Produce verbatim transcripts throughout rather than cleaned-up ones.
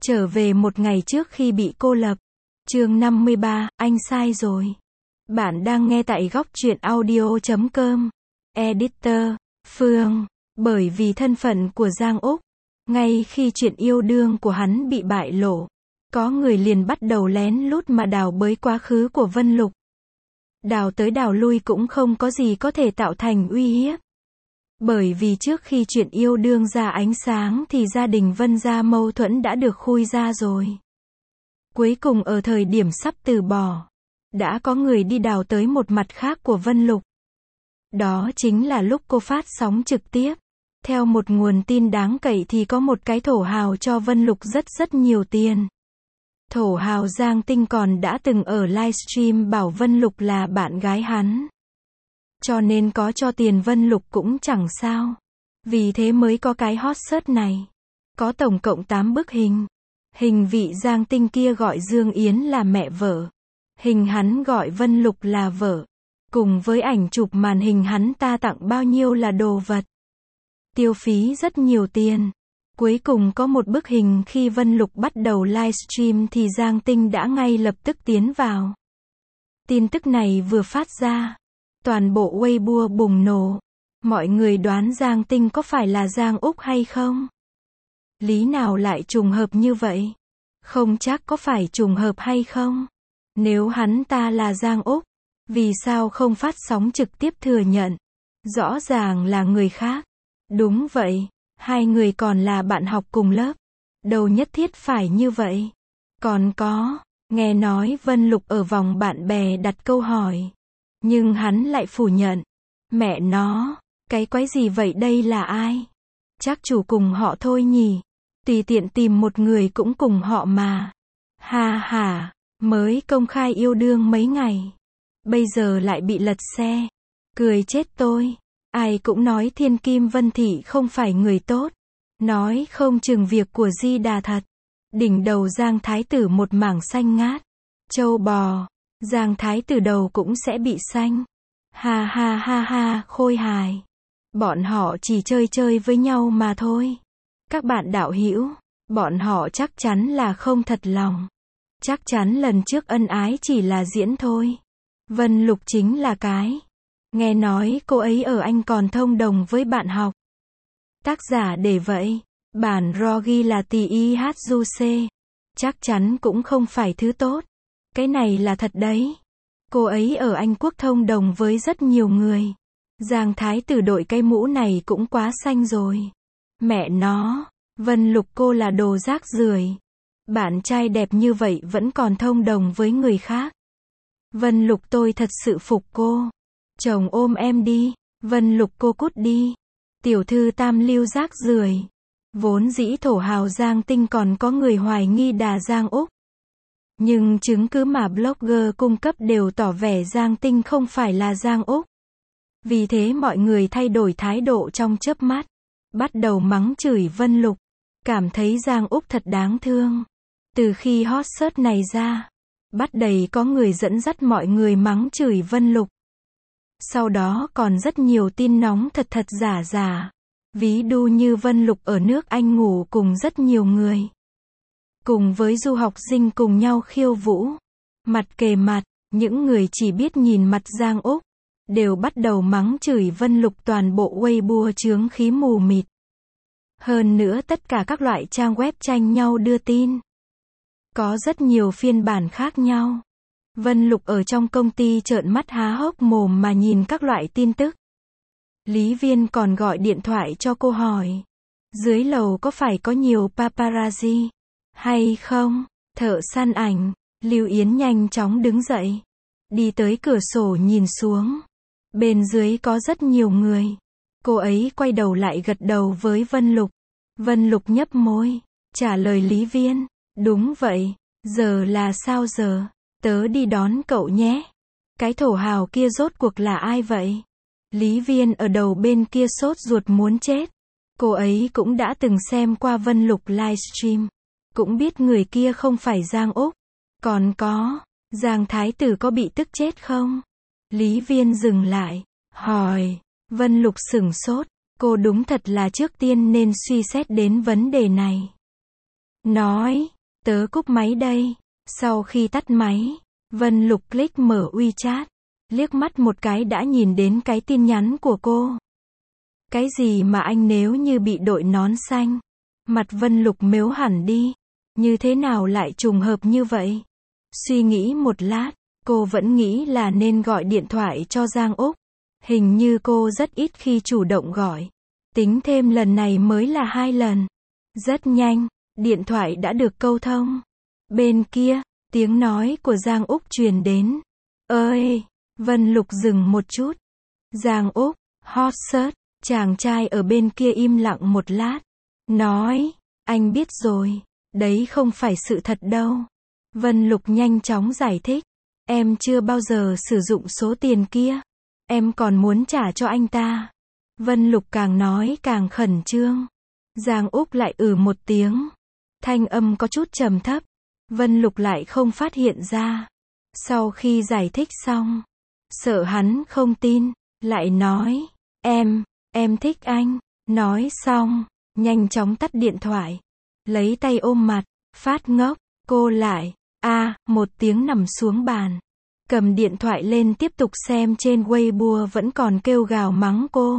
Trở về một ngày trước khi bị cô lập. Chương năm mươi ba, anh sai rồi. Bạn đang nghe tại góc truyện audio chấm com. Editor, Phương. Bởi vì thân phận của Giang Úc, ngay khi chuyện yêu đương của hắn bị bại lộ, có người liền bắt đầu lén lút mà đào bới quá khứ của Vân Lục. Đào tới đào lui cũng không có gì có thể tạo thành uy hiếp. Bởi vì trước khi chuyện yêu đương ra ánh sáng thì gia đình Vân gia mâu thuẫn đã được khui ra rồi. Cuối cùng ở thời điểm sắp từ bỏ, đã có người đi đào tới một mặt khác của Vân Lục. Đó chính là lúc cô phát sóng trực tiếp. Theo một nguồn tin đáng cậy thì có một cái thổ hào cho Vân Lục rất rất nhiều tiền. Thổ hào Giang Tinh còn đã từng ở livestream bảo Vân Lục là bạn gái hắn. Cho nên có cho tiền Vân Lục cũng chẳng sao. Vì thế mới có cái hot search này. Có tổng cộng tám bức hình. Hình vị Giang Tinh kia gọi Dương Yến là mẹ vợ. Hình hắn gọi Vân Lục là vợ. Cùng với ảnh chụp màn hình hắn ta tặng bao nhiêu là đồ vật. Tiêu phí rất nhiều tiền. Cuối cùng có một bức hình khi Vân Lục bắt đầu livestream thì Giang Tinh đã ngay lập tức tiến vào. Tin tức này vừa phát ra, toàn bộ Weibo bùng nổ. Mọi người đoán Giang Tinh có phải là Giang Úc hay không? Lý nào lại trùng hợp như vậy? Không chắc có phải trùng hợp hay không? Nếu hắn ta là Giang Úc, vì sao không phát sóng trực tiếp thừa nhận? Rõ ràng là người khác. Đúng vậy, hai người còn là bạn học cùng lớp. Đâu nhất thiết phải như vậy. Còn có, nghe nói Vân Lục ở vòng bạn bè đặt câu hỏi. Nhưng hắn lại phủ nhận. Mẹ nó, cái quái gì vậy, đây là ai? Chắc chủ cùng họ thôi nhỉ. Tùy tiện tìm một người cũng cùng họ mà. Ha ha, mới công khai yêu đương mấy ngày. Bây giờ lại bị lật xe. Cười chết tôi. Ai cũng nói Thiên Kim Vân Thị không phải người tốt. Nói không chừng việc của Di Đà thật. Đỉnh đầu Giang Thái Tử một mảng xanh ngát. Châu bò. Giang Thái Tử đầu cũng sẽ bị xanh. Ha ha ha ha, khôi hài. Bọn họ chỉ chơi chơi với nhau mà thôi. Các bạn đạo hữu, bọn họ chắc chắn là không thật lòng. Chắc chắn lần trước ân ái chỉ là diễn thôi. Vân Lục chính là cái. Nghe nói cô ấy ở Anh còn thông đồng với bạn học. Tác giả để vậy. Bản ro ghi là tì i hát du xê. Chắc chắn cũng không phải thứ tốt. Cái này là thật đấy. Cô ấy ở Anh Quốc thông đồng với rất nhiều người. Giang Thái Tử đội cái mũ này cũng quá xanh rồi. Mẹ nó, Vân Lục cô là đồ rác rưởi. Bạn trai đẹp như vậy vẫn còn thông đồng với người khác. Vân Lục tôi thật sự phục cô. Chồng ôm em đi. Vân Lục cô cút đi. Tiểu thư tam lưu rác rưởi. Vốn dĩ thổ hào Giang Tinh còn có người hoài nghi đà Giang Úc. Nhưng chứng cứ mà blogger cung cấp đều tỏ vẻ Giang Tinh không phải là Giang Úc. Vì thế mọi người thay đổi thái độ trong chớp mắt. Bắt đầu mắng chửi Vân Lục. Cảm thấy Giang Úc thật đáng thương. Từ khi hot search này ra, bắt đầy có người dẫn dắt mọi người mắng chửi Vân Lục. Sau đó còn rất nhiều tin nóng thật thật giả giả. Ví dụ như Vân Lục ở nước Anh ngủ cùng rất nhiều người. Cùng với du học sinh cùng nhau khiêu vũ. Mặt kề mặt, những người chỉ biết nhìn mặt Giang Úc. Đều bắt đầu mắng chửi Vân Lục, toàn bộ Weibo chướng khí mù mịt. Hơn nữa tất cả các loại trang web tranh nhau đưa tin. Có rất nhiều phiên bản khác nhau. Vân Lục ở trong công ty trợn mắt há hốc mồm mà nhìn các loại tin tức. Lý Viên còn gọi điện thoại cho cô hỏi. Dưới lầu có phải có nhiều paparazzi hay không? Thợ săn ảnh. Lưu Yến nhanh chóng đứng dậy. Đi tới cửa sổ nhìn xuống. Bên dưới có rất nhiều người. Cô ấy quay đầu lại gật đầu với Vân Lục. Vân Lục nhấp môi. Trả lời Lý Viên. Đúng vậy. Giờ là sao giờ? Tớ đi đón cậu nhé. Cái thổ hào kia rốt cuộc là ai vậy? Lý Viên ở đầu bên kia sốt ruột muốn chết. Cô ấy cũng đã từng xem qua Vân Lục livestream. Cũng biết người kia không phải Giang Úc. Còn có, Giang Thái Tử có bị tức chết không? Lý Viên dừng lại, hỏi. Vân Lục sửng sốt. Cô đúng thật là trước tiên nên suy xét đến vấn đề này. Nói, Tớ cúp máy đây. Sau khi tắt máy, Vân Lục click mở WeChat. Liếc mắt một cái đã nhìn đến cái tin nhắn của cô. Cái gì mà anh nếu như bị đội nón xanh? Mặt Vân Lục mếu hẳn đi. Như thế nào lại trùng hợp như vậy? Suy nghĩ một lát, cô vẫn nghĩ là nên gọi điện thoại cho Giang Úc. Hình như cô rất ít khi chủ động gọi. Tính thêm lần này mới là hai lần. Rất nhanh, điện thoại đã được câu thông. Bên kia, tiếng nói của Giang Úc truyền đến. Ơi! Vân Lục dừng một chút. Giang Úc, hot search. Chàng trai ở bên kia im lặng một lát. Nói, anh biết rồi. Đấy không phải sự thật đâu. Vân Lục nhanh chóng giải thích. Em chưa bao giờ sử dụng số tiền kia. Em còn muốn trả cho anh ta. Vân Lục càng nói càng khẩn trương. Giang Úc lại ừ một tiếng. Thanh âm có chút trầm thấp. Vân Lục lại không phát hiện ra. Sau khi giải thích xong, sợ hắn không tin, lại nói, em, em thích anh. Nói xong, nhanh chóng tắt điện thoại. Lấy tay ôm mặt, phát ngốc, cô lại, a à, một tiếng nằm xuống bàn. Cầm điện thoại lên tiếp tục xem trên Weibo vẫn còn kêu gào mắng cô.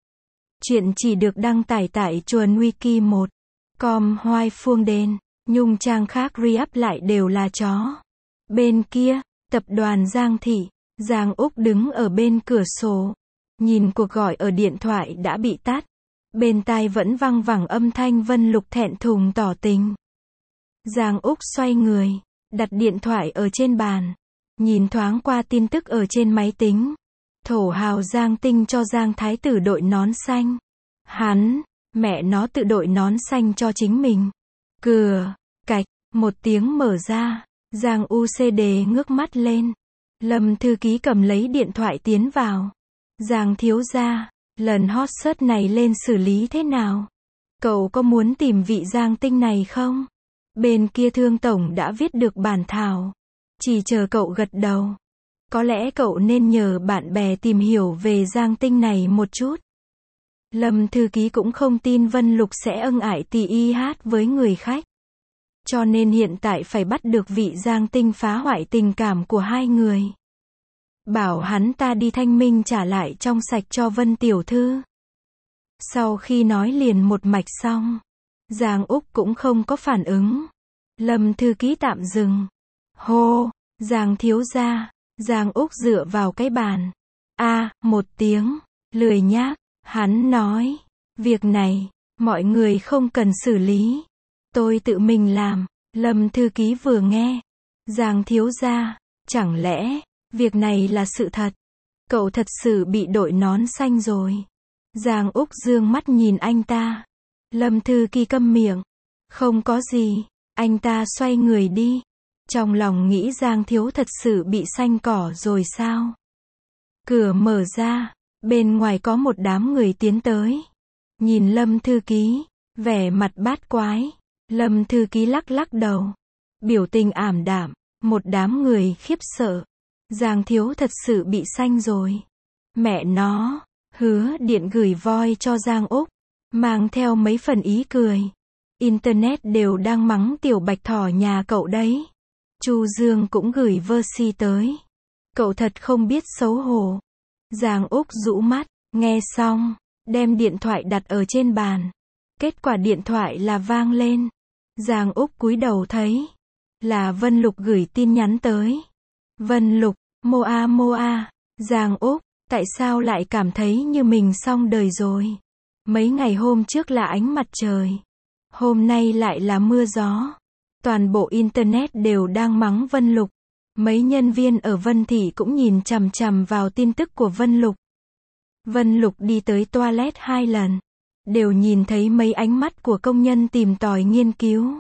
Chuyện chỉ được đăng tải tại Chuồn Wiki một chấm com Hoài Phương Đền, nhung trang khác re-up lại đều là chó. Bên kia, tập đoàn Giang Thị, Giang Úc đứng ở bên cửa sổ. Nhìn cuộc gọi ở điện thoại đã bị tắt. Bên tai vẫn văng vẳng âm thanh Vân Lục thẹn thùng tỏ tình. Giang Úc xoay người, đặt điện thoại ở trên bàn. Nhìn thoáng qua tin tức ở trên máy tính. Thổ hào Giang Tinh cho Giang Thái Tử đội nón xanh. Hắn, mẹ nó tự đội nón xanh cho chính mình. Cửa, cạch, một tiếng mở ra. Giang u xê đê ngước mắt lên. Lâm thư ký cầm lấy điện thoại tiến vào. Giang thiếu gia, lần hot search này lên xử lý thế nào? Cậu có muốn tìm vị Giang Tinh này không? Bên kia Thương tổng đã viết được bản thảo. Chỉ chờ cậu gật đầu. Có lẽ cậu nên nhờ bạn bè tìm hiểu về Giang Tinh này một chút. Lâm thư ký cũng không tin Vân Lục sẽ ân ái tì y hát với người khách. Cho nên hiện tại phải bắt được vị Giang Tinh phá hoại tình cảm của hai người. Bảo hắn ta đi thanh minh trả lại trong sạch cho Vân tiểu thư. Sau khi nói liền một mạch xong, Giang Úc cũng không có phản ứng. Lâm thư ký tạm dừng. Hô, Giang thiếu gia. Giang Úc dựa vào cái bàn. A, à, một tiếng, lười nhác, hắn nói, việc này, mọi người không cần xử lý. Tôi tự mình làm. Lâm thư ký vừa nghe. Giang thiếu gia, chẳng lẽ, việc này là sự thật? Cậu thật sự bị đội nón xanh rồi. Giang Úc dương mắt nhìn anh ta. Lâm thư ký câm miệng. Không có gì. Anh ta xoay người đi. Trong lòng nghĩ Giang thiếu thật sự bị xanh cỏ rồi sao? Cửa mở ra. Bên ngoài có một đám người tiến tới. Nhìn Lâm thư ký. Vẻ mặt bát quái. Lâm thư ký lắc lắc đầu. Biểu tình ảm đạm. Một đám người khiếp sợ. Giang thiếu thật sự bị xanh rồi. Mẹ nó. Hứa điện gửi voi cho Giang Úc. Mang theo mấy phần ý cười. Internet đều đang mắng tiểu bạch thỏ nhà cậu đấy. Chu Dương cũng gửi versi tới. Cậu thật không biết xấu hổ. Giang Úc rũ mắt. Nghe xong. Đem điện thoại đặt ở trên bàn. Kết quả điện thoại là vang lên. Giang Úc cúi đầu thấy. Là Vân Lục gửi tin nhắn tới. Vân Lục, Moa Moa. Giang Úc, tại sao lại cảm thấy như mình xong đời rồi? Mấy ngày hôm trước là ánh mặt trời. Hôm nay lại là mưa gió. Toàn bộ Internet đều đang mắng Vân Lục. Mấy nhân viên ở Vân Thị cũng nhìn chằm chằm vào tin tức của Vân Lục. Vân Lục đi tới toilet hai lần. Đều nhìn thấy mấy ánh mắt của công nhân tìm tòi nghiên cứu.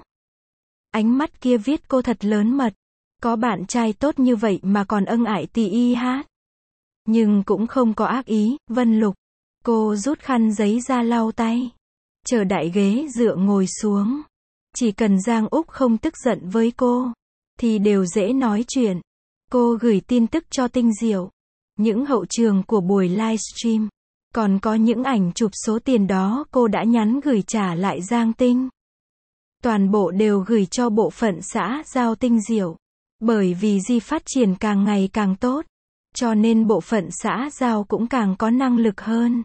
Ánh mắt kia viết cô thật lớn mật. Có bạn trai tốt như vậy mà còn ân ái tì y hát. Nhưng cũng không có ác ý. Vân Lục. Cô rút khăn giấy ra lau tay. Chờ đại ghế dựa ngồi xuống. Chỉ cần Giang Úc không tức giận với cô. Thì đều dễ nói chuyện. Cô gửi tin tức cho Tinh Diệu. Những hậu trường của buổi livestream. Còn có những ảnh chụp số tiền đó cô đã nhắn gửi trả lại Giang Tinh. toàn bộ đều gửi cho bộ phận xã giao Tinh Diệu. Bởi vì Di phát triển càng ngày càng tốt, cho nên bộ phận xã giao cũng càng có năng lực hơn.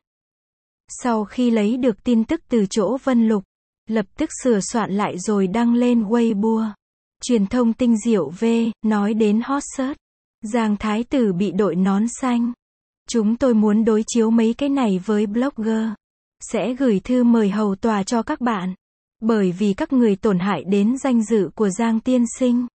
Sau khi lấy được tin tức từ chỗ Vân Lục, lập tức sửa soạn lại rồi đăng lên Weibo. Truyền thông Tinh Diệu V, nói đến hot search. Giang Thái Tử bị đội nón xanh. Chúng tôi muốn đối chiếu mấy cái này với blogger. Sẽ gửi thư mời hầu tòa cho các bạn. Bởi vì các người tổn hại đến danh dự của Giang tiên sinh.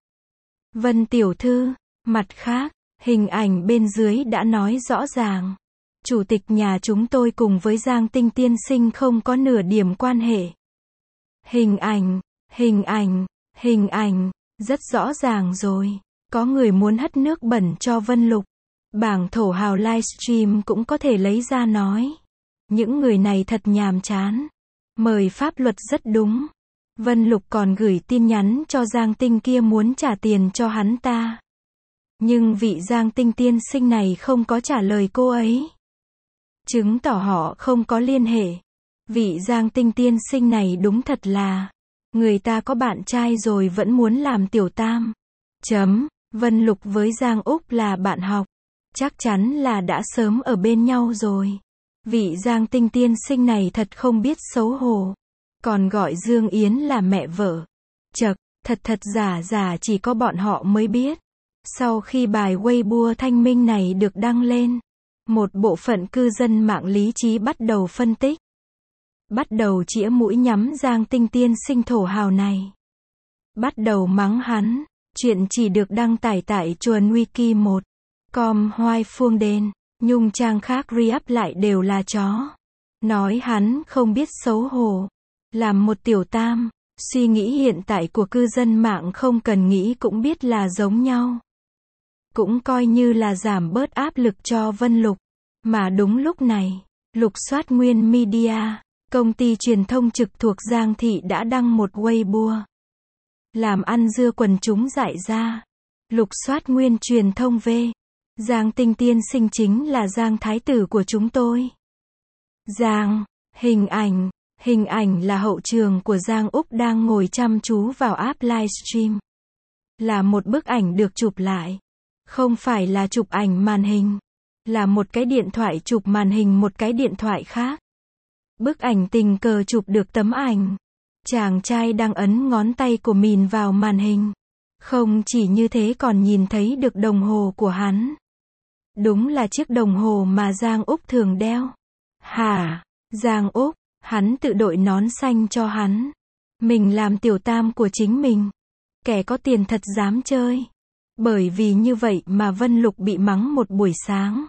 Vân tiểu thư, mặt khác, hình ảnh bên dưới đã nói rõ ràng. Chủ tịch nhà chúng tôi cùng với Giang Tinh tiên sinh không có nửa điểm quan hệ. Hình ảnh, hình ảnh, hình ảnh, rất rõ ràng rồi. Có người muốn hất nước bẩn cho Vân Lục. Bảng thổ hào livestream cũng có thể lấy ra nói. Những người này thật nhàm chán. Mời pháp luật rất đúng. Vân Lục còn gửi tin nhắn cho Giang Tinh kia muốn trả tiền cho hắn ta. Nhưng vị Giang Tinh tiên sinh này không có trả lời cô ấy. Chứng tỏ họ không có liên hệ. Vị Giang Tinh tiên sinh này đúng thật là, người ta có bạn trai rồi vẫn muốn làm tiểu tam. Chấm, Vân Lục với Giang Úc là bạn học. Chắc chắn là đã sớm ở bên nhau rồi. Vị Giang Tinh tiên sinh này thật không biết xấu hổ. Còn gọi Dương Yến là mẹ vợ. Chậc, thật thật giả giả chỉ có bọn họ mới biết. Sau khi bài Weibo thanh minh này được đăng lên, một bộ phận cư dân mạng lý trí bắt đầu phân tích. Bắt đầu chĩa mũi nhắm Giang Tinh tiên sinh thổ hào này. Bắt đầu mắng hắn. Chuyện chỉ được đăng tải tại chuồn wiki một com hoai phương đền. Nhung trang khác re-up lại đều là chó. Nói hắn không biết xấu hổ. Làm một tiểu tam. Suy nghĩ hiện tại của cư dân mạng không cần nghĩ cũng biết là giống nhau. Cũng coi như là giảm bớt áp lực cho Vân Lục. Mà đúng lúc này, Lục Soát Nguyên Media, công ty truyền thông trực thuộc Giang Thị đã đăng một Weibo. Làm ăn dưa quần chúng dại ra. Lục Soát Nguyên truyền thông V. Giang Tinh tiên sinh chính là Giang Thái Tử của chúng tôi. Giang, hình ảnh, hình ảnh là hậu trường của Giang Úc đang ngồi chăm chú vào app livestream. Là một bức ảnh được chụp lại. Không phải là chụp ảnh màn hình. Là một cái điện thoại chụp màn hình một cái điện thoại khác. Bức ảnh tình cờ chụp được tấm ảnh. Chàng trai đang ấn ngón tay của mình vào màn hình. Không chỉ như thế còn nhìn thấy được đồng hồ của hắn. Đúng là chiếc đồng hồ mà Giang Úc thường đeo. Hả? Giang Úc, hắn tự đội nón xanh cho hắn. Mình làm tiểu tam của chính mình. Kẻ có tiền thật dám chơi. Bởi vì như vậy mà Vân Lục bị mắng một buổi sáng.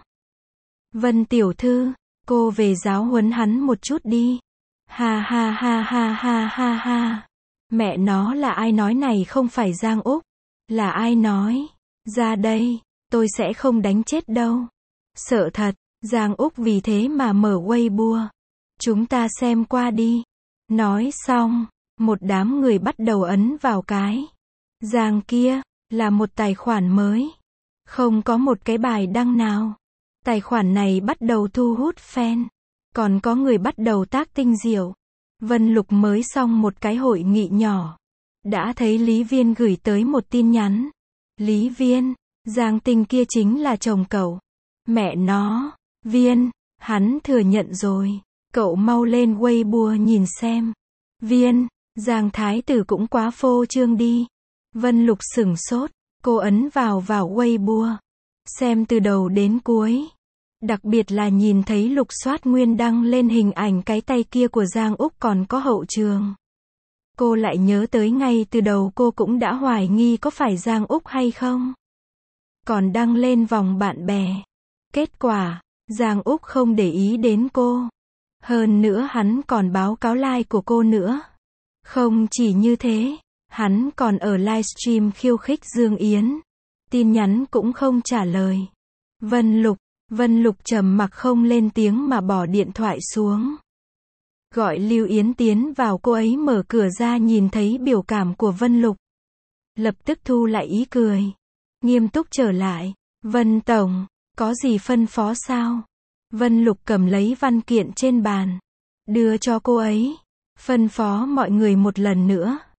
Vân tiểu thư, cô về giáo huấn hắn một chút đi. Ha ha ha ha ha ha ha. Mẹ nó là ai nói này không phải Giang Úc. Là ai nói? Ra đây, tôi sẽ không đánh chết đâu. Sợ thật, Giang Úc vì thế mà mở Weibo. Chúng ta xem qua đi. Nói xong, một đám người bắt đầu ấn vào cái. Giang kia, là một tài khoản mới. Không có một cái bài đăng nào. Tài khoản này bắt đầu thu hút fan. Còn có người bắt đầu tác Tinh Diệu. Vân Lục mới xong một cái hội nghị nhỏ. Đã thấy Lý Viên gửi tới một tin nhắn. Lý Viên, Giang Tinh kia chính là chồng cậu. Mẹ nó, Viên, hắn thừa nhận rồi. Cậu mau lên Weibo nhìn xem. Viên, Giang Thái Tử cũng quá phô trương đi. Vân Lục sửng sốt. Cô ấn vào vào Weibo. Xem từ đầu đến cuối. Đặc biệt là nhìn thấy Lục Soát Nguyên đăng lên hình ảnh cái tay kia của Giang Úc còn có hậu trường. Cô lại nhớ tới ngay từ đầu cô cũng đã hoài nghi có phải Giang Úc hay không. Còn đăng lên vòng bạn bè. Kết quả, Giang Úc không để ý đến cô. Hơn nữa hắn còn báo cáo like của cô nữa. Không chỉ như thế, hắn còn ở livestream khiêu khích Dương Yến. Tin nhắn cũng không trả lời. Vân Lục, Vân Lục trầm mặc không lên tiếng mà bỏ điện thoại xuống. Gọi Lưu Yến tiến vào, cô ấy mở cửa ra nhìn thấy biểu cảm của Vân Lục. Lập tức thu lại ý cười. Nghiêm túc trở lại. Vân Tổng, có gì phân phó sao? Vân Lục cầm lấy văn kiện trên bàn. Đưa cho cô ấy. Phân phó mọi người một lần nữa.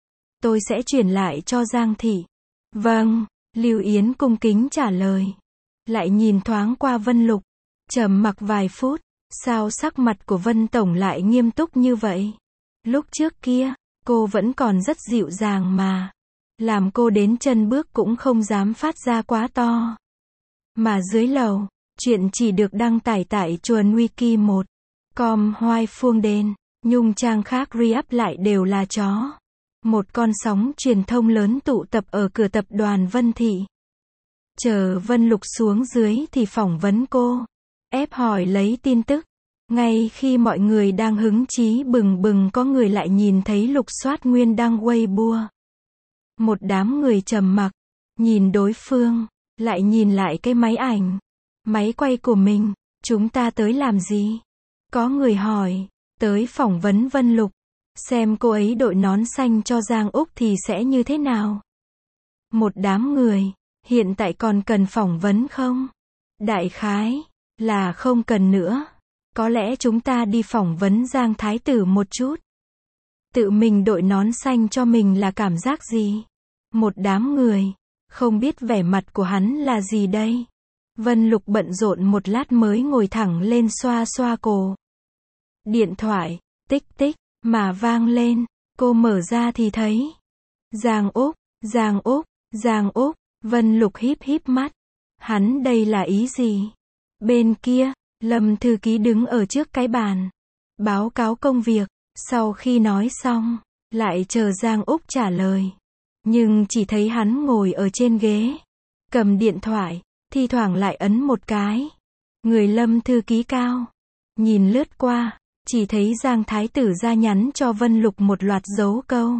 tôi sẽ chuyển lại cho Giang thị. Vâng, Lưu Yến cung kính trả lời. Lại nhìn thoáng qua Vân Lục, trầm mặc vài phút, sao sắc mặt của Vân tổng lại nghiêm túc như vậy? Lúc trước kia, cô vẫn còn rất dịu dàng mà. Làm cô đến chân bước cũng không dám phát ra quá to. Mà dưới lầu, chuyện chỉ được đăng tải tại chuồn wiki một com hoai phuông đền, nhung trang khác re-up lại đều là chó. Một con sóng truyền thông lớn tụ tập ở cửa tập đoàn Vân Thị. Chờ Vân Lục xuống dưới thì phỏng vấn cô, ép hỏi lấy tin tức. Ngay khi mọi người đang hứng chí bừng bừng có người lại nhìn thấy Lục Soát Nguyên đăng Weibo. Một đám người trầm mặc, nhìn đối phương, lại nhìn lại cái máy ảnh, máy quay của mình. Chúng ta tới làm gì? Có người hỏi, tới phỏng vấn Vân Lục, xem cô ấy đội nón xanh cho Giang Úc thì sẽ như thế nào. Một đám người, hiện tại còn cần phỏng vấn không? Đại khái, là không cần nữa. Có lẽ chúng ta đi phỏng vấn Giang Thái Tử một chút. Tự mình đội nón xanh cho mình là cảm giác gì? Một đám người, không biết vẻ mặt của hắn là gì đây. Vân Lục bận rộn một lát mới ngồi thẳng lên xoa xoa cổ. Điện thoại, tích tích, mà vang lên. Cô mở ra thì thấy Giang Úc, Giang Úc, Giang Úc. Vân Lục híp híp mắt. Hắn đây là ý gì? Bên kia, Lâm thư ký đứng ở trước cái bàn, báo cáo công việc. Sau khi nói xong, lại chờ Giang Úc trả lời. Nhưng chỉ thấy hắn ngồi ở trên ghế, cầm điện thoại, thi thoảng lại ấn một cái. Người Lâm thư ký cao, nhìn lướt qua, chỉ thấy Giang Thái Tử ra nhắn cho Vân Lục một loạt dấu câu.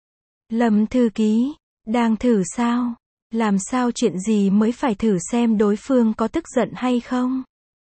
Lâm thư ký, đang thử sao? Làm sao chuyện gì mới phải thử xem đối phương có tức giận hay không?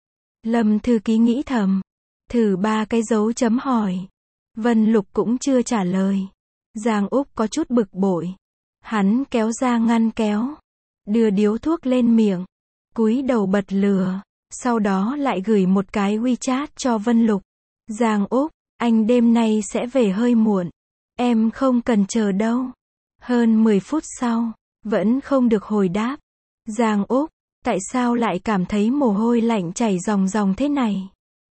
Lâm thư ký nghĩ thầm, thử ba cái dấu chấm hỏi. Vân Lục cũng chưa trả lời. Giang Úc có chút bực bội. Hắn kéo ra ngăn kéo, đưa điếu thuốc lên miệng, cúi đầu bật lửa, sau đó lại gửi một cái WeChat cho Vân Lục. Giang Úc, anh đêm nay sẽ về hơi muộn. Em không cần chờ đâu. Hơn mười phút sau, vẫn không được hồi đáp. Giang Úc, tại sao lại cảm thấy mồ hôi lạnh chảy ròng ròng thế này?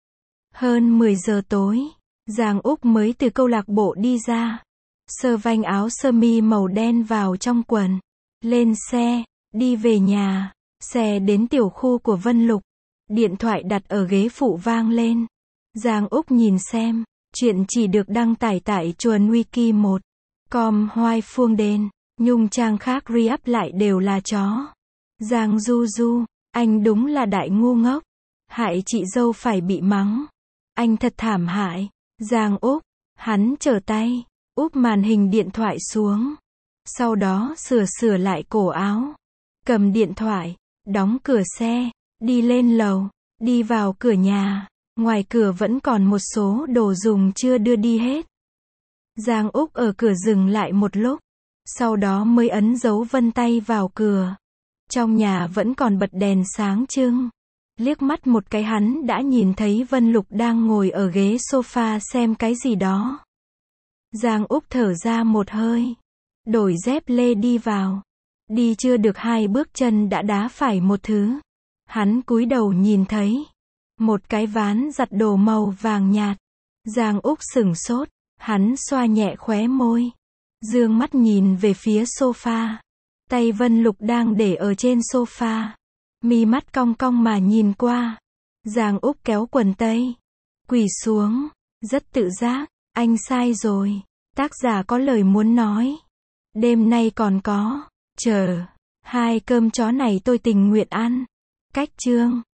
Hơn mười giờ tối, Giang Úc mới từ câu lạc bộ đi ra. Sơ vanh áo sơ mi màu đen vào trong quần. Lên xe, đi về nhà. Xe đến tiểu khu của Vân Lục. Điện thoại đặt ở ghế phụ vang lên. Giang Úc nhìn xem, chuyện chỉ được đăng tải tại chuồn wiki một com hoai phuông đền, nhung trang khác re-up lại đều là chó. Giang Du Du, anh đúng là đại ngu ngốc. Hại chị dâu phải bị mắng. Anh thật thảm hại. Giang Úc, hắn trở tay, úp màn hình điện thoại xuống. Sau đó sửa sửa lại cổ áo. Cầm điện thoại, đóng cửa xe, đi lên lầu, đi vào cửa nhà. Ngoài cửa vẫn còn một số đồ dùng chưa đưa đi hết. Giang Úc ở cửa dừng lại một lúc, sau đó mới ấn dấu vân tay vào cửa. Trong nhà vẫn còn bật đèn sáng trưng. Liếc mắt một cái hắn đã nhìn thấy Vân Lục đang ngồi ở ghế sofa xem cái gì đó. Giang Úc thở ra một hơi, đổi dép lê đi vào. Đi chưa được hai bước chân đã đá phải một thứ. Hắn cúi đầu nhìn thấy một cái ván giặt đồ màu vàng nhạt. Giang Úc sửng sốt, hắn xoa nhẹ khóe môi, dương mắt nhìn về phía sofa. Tay Vân Lục đang để ở trên sofa, mi mắt cong cong mà nhìn qua. Giang Úc kéo quần tây, quỳ xuống, rất tự giác. Anh sai rồi, tác giả có lời muốn nói. Đêm nay còn có, chờ, hai cơm chó này tôi tình nguyện ăn. Cách chương